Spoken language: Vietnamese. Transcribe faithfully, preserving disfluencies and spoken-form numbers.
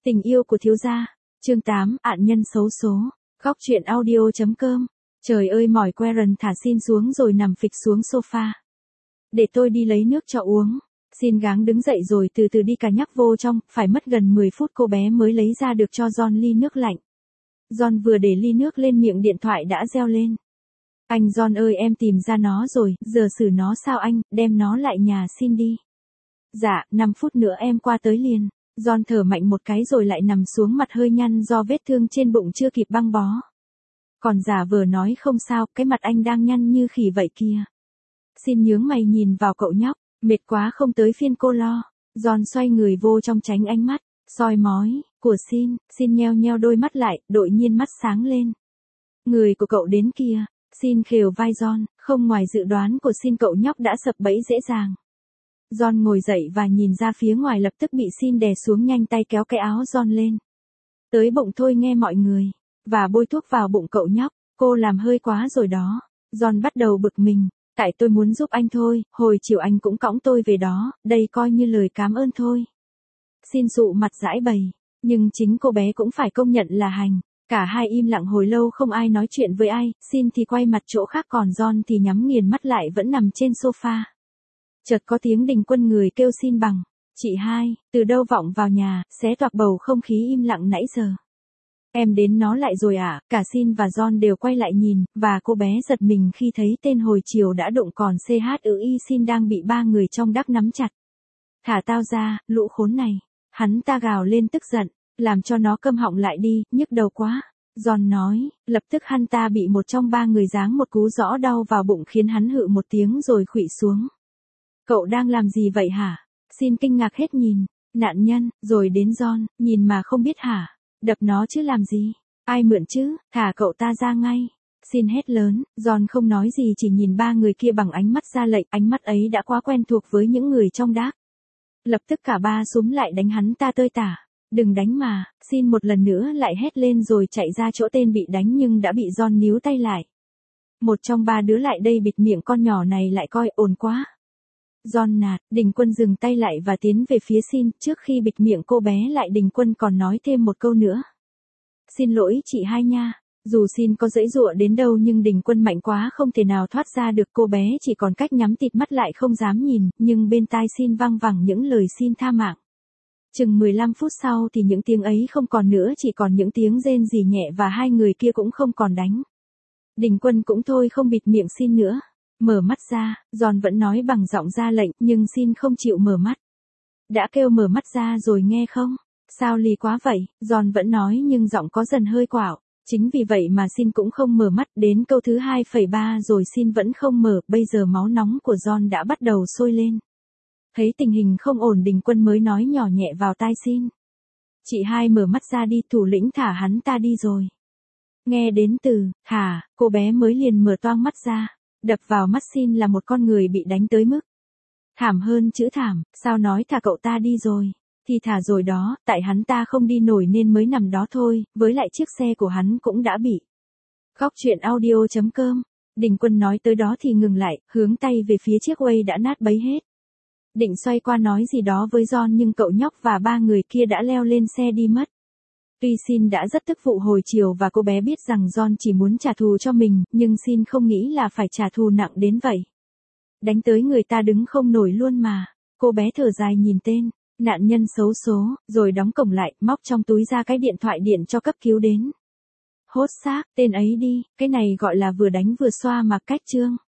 Tình yêu của thiếu gia, chương tám, ạn nhân xấu số, góc truyện audio.com. Trời ơi mỏi Queren thả Xin xuống rồi nằm phịch xuống sofa. Để tôi đi lấy nước cho uống. Xin gắng đứng dậy rồi từ từ đi cả nhắc vô trong, phải mất gần mười phút cô bé mới lấy ra được cho John ly nước lạnh. John vừa để ly nước lên miệng điện thoại đã reo lên. Anh John ơi em tìm ra nó rồi, giờ xử nó sao anh, đem nó lại nhà Xin đi. Dạ, năm phút nữa em qua tới liền. John thở mạnh một cái rồi lại nằm xuống mặt hơi nhăn do vết thương trên bụng chưa kịp băng bó. Còn giả vờ nói không sao, cái mặt anh đang nhăn như khỉ vậy kia. Xin nhướng mày nhìn vào cậu nhóc, mệt quá không tới phiên cô lo. John xoay người vô trong tránh ánh mắt, soi mói, của Xin, Xin nheo nheo đôi mắt lại, đột nhiên mắt sáng lên. Người của cậu đến kia, Xin khều vai John, không ngoài dự đoán của Xin cậu nhóc đã sập bẫy dễ dàng. John ngồi dậy và nhìn ra phía ngoài lập tức bị Xin đè xuống nhanh tay kéo cái áo John lên. Tới bụng thôi nghe mọi người, và bôi thuốc vào bụng cậu nhóc, cô làm hơi quá rồi đó. John bắt đầu bực mình, tại tôi muốn giúp anh thôi, hồi chiều anh cũng cõng tôi về đó, đây coi như lời cảm ơn thôi. Xin dụ mặt giãi bày, nhưng chính cô bé cũng phải công nhận là hành. Cả hai im lặng hồi lâu không ai nói chuyện với ai, Xin thì quay mặt chỗ khác còn John thì nhắm nghiền mắt lại vẫn nằm trên sofa. Chợt có tiếng Đình Quân người kêu Xin bằng, chị hai, từ đâu vọng vào nhà, xé toạc bầu không khí im lặng nãy giờ. Em đến nó lại rồi à, cả Xin và John đều quay lại nhìn, và cô bé giật mình khi thấy tên hồi chiều đã đụng còn xê hát ư i Xin đang bị ba người trong đắc nắm chặt. Thả tao ra, lũ khốn này, hắn ta gào lên tức giận, làm cho nó câm họng lại đi, nhức đầu quá. John nói, lập tức hắn ta bị một trong ba người giáng một cú rõ đau vào bụng khiến hắn hự một tiếng rồi khuỵu xuống. Cậu đang làm gì vậy hả? Xin kinh ngạc hết nhìn, nạn nhân, rồi đến John, nhìn mà không biết hả? Đập nó chứ làm gì? Ai mượn chứ? Thả cậu ta ra ngay. Xin hét lớn, John không nói gì chỉ nhìn ba người kia bằng ánh mắt ra lệnh, ánh mắt ấy đã quá quen thuộc với những người trong đác. Lập tức cả ba súm lại đánh hắn ta tơi tả. Đừng đánh mà, Xin một lần nữa lại hét lên rồi chạy ra chỗ tên bị đánh nhưng đã bị John níu tay lại. Một trong ba đứa lại đây bịt miệng con nhỏ này lại coi ồn quá. John nạt, Đình Quân dừng tay lại và tiến về phía Xin, trước khi bịt miệng cô bé lại Đình Quân còn nói thêm một câu nữa. Xin lỗi chị hai nha, dù Xin có giãy giụa đến đâu nhưng Đình Quân mạnh quá không thể nào thoát ra được, cô bé chỉ còn cách nhắm tịt mắt lại không dám nhìn, nhưng bên tai Xin văng vẳng những lời xin tha mạng. Chừng mười lăm phút sau thì những tiếng ấy không còn nữa, chỉ còn những tiếng rên rỉ nhẹ và hai người kia cũng không còn đánh. Đình Quân cũng thôi không bịt miệng Xin nữa. Mở mắt ra, John vẫn nói bằng giọng ra lệnh, nhưng Xin không chịu mở mắt. Đã kêu mở mắt ra rồi nghe không? Sao lì quá vậy? John vẫn nói nhưng giọng có dần hơi quạo. Chính vì vậy mà Xin cũng không mở mắt, đến câu thứ hai phẩy ba rồi Xin vẫn không mở, bây giờ máu nóng của John đã bắt đầu sôi lên. Thấy tình hình không ổn Đình Quân mới nói nhỏ nhẹ vào tai Xin. Chị hai mở mắt ra đi, thủ lĩnh thả hắn ta đi rồi. Nghe đến từ, thả, cô bé mới liền mở toang mắt ra. Đập vào mắt Xin là một con người bị đánh tới mức thảm hơn chữ thảm, sao nói thả cậu ta đi rồi, thì thả rồi đó, tại hắn ta không đi nổi nên mới nằm đó thôi, với lại chiếc xe của hắn cũng đã bị. Góc truyện audio.com, Đình Quân nói tới đó thì ngừng lại, hướng tay về phía chiếc Way đã nát bấy hết. Định xoay qua nói gì đó với John nhưng cậu nhóc và ba người kia đã leo lên xe đi mất. Tuy Xin đã rất tức vụ hồi chiều và cô bé biết rằng John chỉ muốn trả thù cho mình, nhưng Xin không nghĩ là phải trả thù nặng đến vậy. Đánh tới người ta đứng không nổi luôn mà. Cô bé thở dài nhìn tên nạn nhân xấu số, rồi đóng cổng lại, móc trong túi ra cái điện thoại điện cho cấp cứu đến. Hốt xác, tên ấy đi, cái này gọi là vừa đánh vừa xoa mà cách trương.